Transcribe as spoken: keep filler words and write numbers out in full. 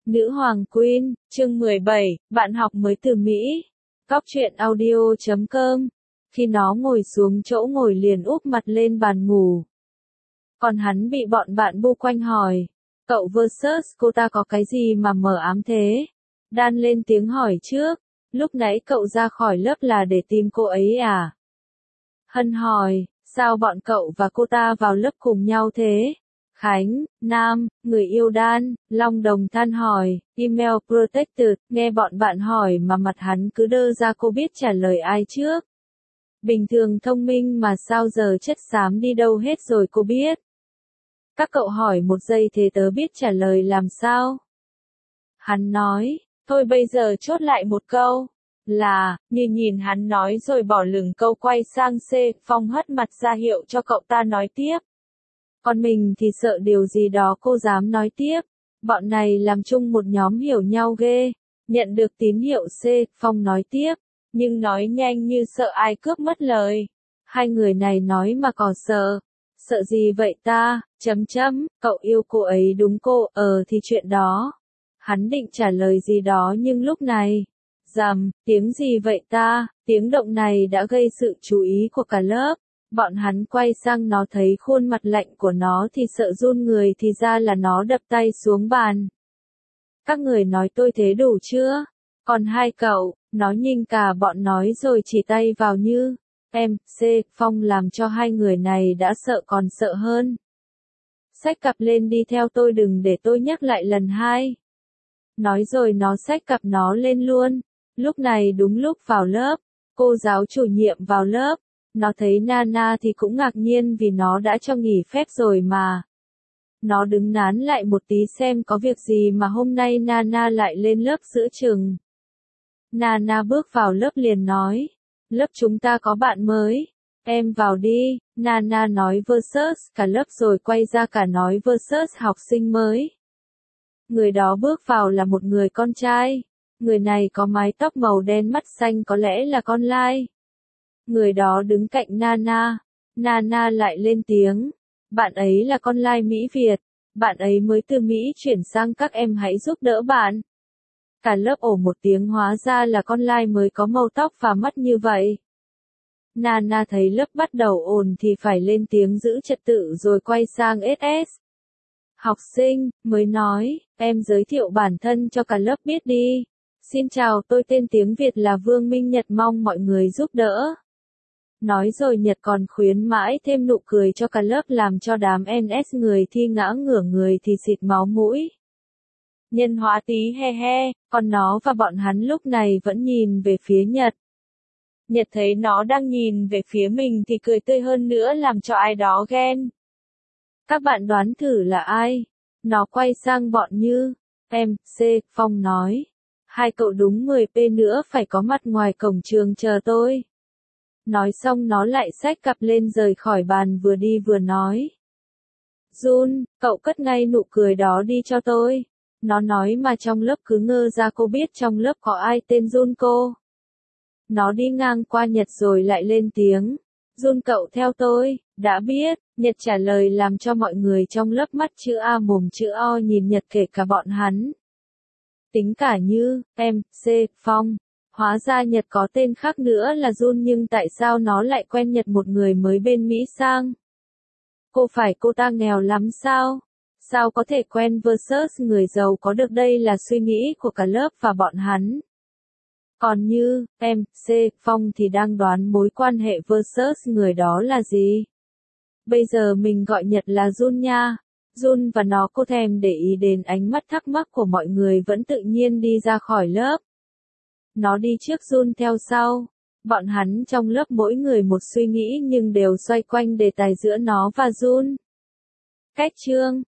Nữ hoàng Queen, chương mười bảy, bạn học mới từ Mỹ. Cóc truyện audio chấm com. Khi nó ngồi xuống chỗ ngồi liền úp mặt lên bàn ngủ. Còn hắn bị bọn bạn bu quanh hỏi. Cậu versus cô ta có cái gì mà mờ ám thế? Dan lên tiếng hỏi trước. Lúc nãy cậu ra khỏi lớp là để tìm cô ấy à? Hân hỏi, sao bọn cậu và cô ta vào lớp cùng nhau thế? Khánh, Nam, người yêu Dan, Long Đồng than hỏi, email protected, nghe bọn bạn hỏi mà mặt hắn cứ đơ ra cô biết trả lời ai trước. Bình thường thông minh mà sao giờ chất xám đi đâu hết rồi cô biết. Các cậu hỏi một giây thế tớ biết trả lời làm sao? Hắn nói, thôi bây giờ chốt lại một câu. Là, như nhìn hắn nói rồi bỏ lửng câu quay sang C, Phong hất mặt ra hiệu cho cậu ta nói tiếp. Còn mình thì sợ điều gì đó cô dám nói tiếp. Bọn này làm chung một nhóm hiểu nhau ghê. Nhận được tín hiệu C, Phong nói tiếp. Nhưng nói nhanh như sợ ai cướp mất lời. Hai người này nói mà còn sợ. Sợ gì vậy ta? Chấm chấm, cậu yêu cô ấy đúng cô, ờ thì chuyện đó. Hắn định trả lời gì đó nhưng lúc này. Rầm, tiếng gì vậy ta? Tiếng động này đã gây sự chú ý của cả lớp. Bọn hắn quay sang nó thấy khuôn mặt lạnh của nó thì sợ run người thì ra là nó đập tay xuống bàn. Các người nói tôi thế đủ chưa? Còn hai cậu, nó nhìn cả bọn nói rồi chỉ tay vào Như. Em, C, Phong làm cho hai người này đã sợ còn sợ hơn. Xách cặp lên đi theo tôi đừng để tôi nhắc lại lần hai. Nói rồi nó xách cặp nó lên luôn. Lúc này đúng lúc vào lớp, cô giáo chủ nhiệm vào lớp. Nó thấy Nana thì cũng ngạc nhiên vì nó đã cho nghỉ phép rồi mà. Nó đứng nán lại một tí xem có việc gì mà hôm nay Nana lại lên lớp giữa chừng. Nana bước vào lớp liền nói, lớp chúng ta có bạn mới, em vào đi, Nana nói versus cả lớp rồi quay ra cả nói versus học sinh mới. Người đó bước vào là một người con trai, người này có mái tóc màu đen mắt xanh có lẽ là con lai. Người đó đứng cạnh Nana, Nana lại lên tiếng, bạn ấy là con lai Mỹ Việt, bạn ấy mới từ Mỹ chuyển sang các em hãy giúp đỡ bạn. Cả lớp ồ một tiếng hóa ra là con lai mới có màu tóc và mắt như vậy. Nana thấy lớp bắt đầu ồn thì phải lên tiếng giữ trật tự rồi quay sang ét ét. Học sinh, mới nói, em giới thiệu bản thân cho cả lớp biết đi. Xin chào tôi tên tiếng Việt là Vương Minh Nhật mong mọi người giúp đỡ. Nói rồi Nhật còn khuyến mãi thêm nụ cười cho cả lớp làm cho đám en ét người thi ngã ngửa người thì xịt máu mũi. Nhân hóa tí he he, còn nó và bọn hắn lúc này vẫn nhìn về phía Nhật. Nhật thấy nó đang nhìn về phía mình thì cười tươi hơn nữa làm cho ai đó ghen. Các bạn đoán thử là ai? Nó quay sang bọn Như. Em, C, Phong nói. Hai cậu đúng mười phút nữa phải có mặt ngoài cổng trường chờ tôi. Nói xong nó lại xách cặp lên rời khỏi bàn vừa đi vừa nói. Jun, cậu cất ngay nụ cười đó đi cho tôi. Nó nói mà trong lớp cứ ngơ ra cô biết trong lớp có ai tên Jun cô. Nó đi ngang qua Nhật rồi lại lên tiếng. Jun cậu theo tôi, đã biết, Nhật trả lời làm cho mọi người trong lớp mắt chữ A mồm chữ O nhìn Nhật kể cả bọn hắn. Tính cả Như, em, C, Phong. Hóa ra Nhật có tên khác nữa là Jun nhưng tại sao nó lại quen Nhật một người mới bên Mỹ sang? Cô phải cô ta nghèo lắm sao? Sao có thể quen versus người giàu có được đây là suy nghĩ của cả lớp và bọn hắn. Còn Như, em, C, Phong thì đang đoán mối quan hệ versus người đó là gì? Bây giờ mình gọi Nhật là Jun nha. Jun và nó cô thèm để ý đến ánh mắt thắc mắc của mọi người vẫn tự nhiên đi ra khỏi lớp. Nó đi trước Jun theo sau. Bọn hắn trong lớp mỗi người một suy nghĩ nhưng đều xoay quanh đề tài giữa nó và Jun. Cách chương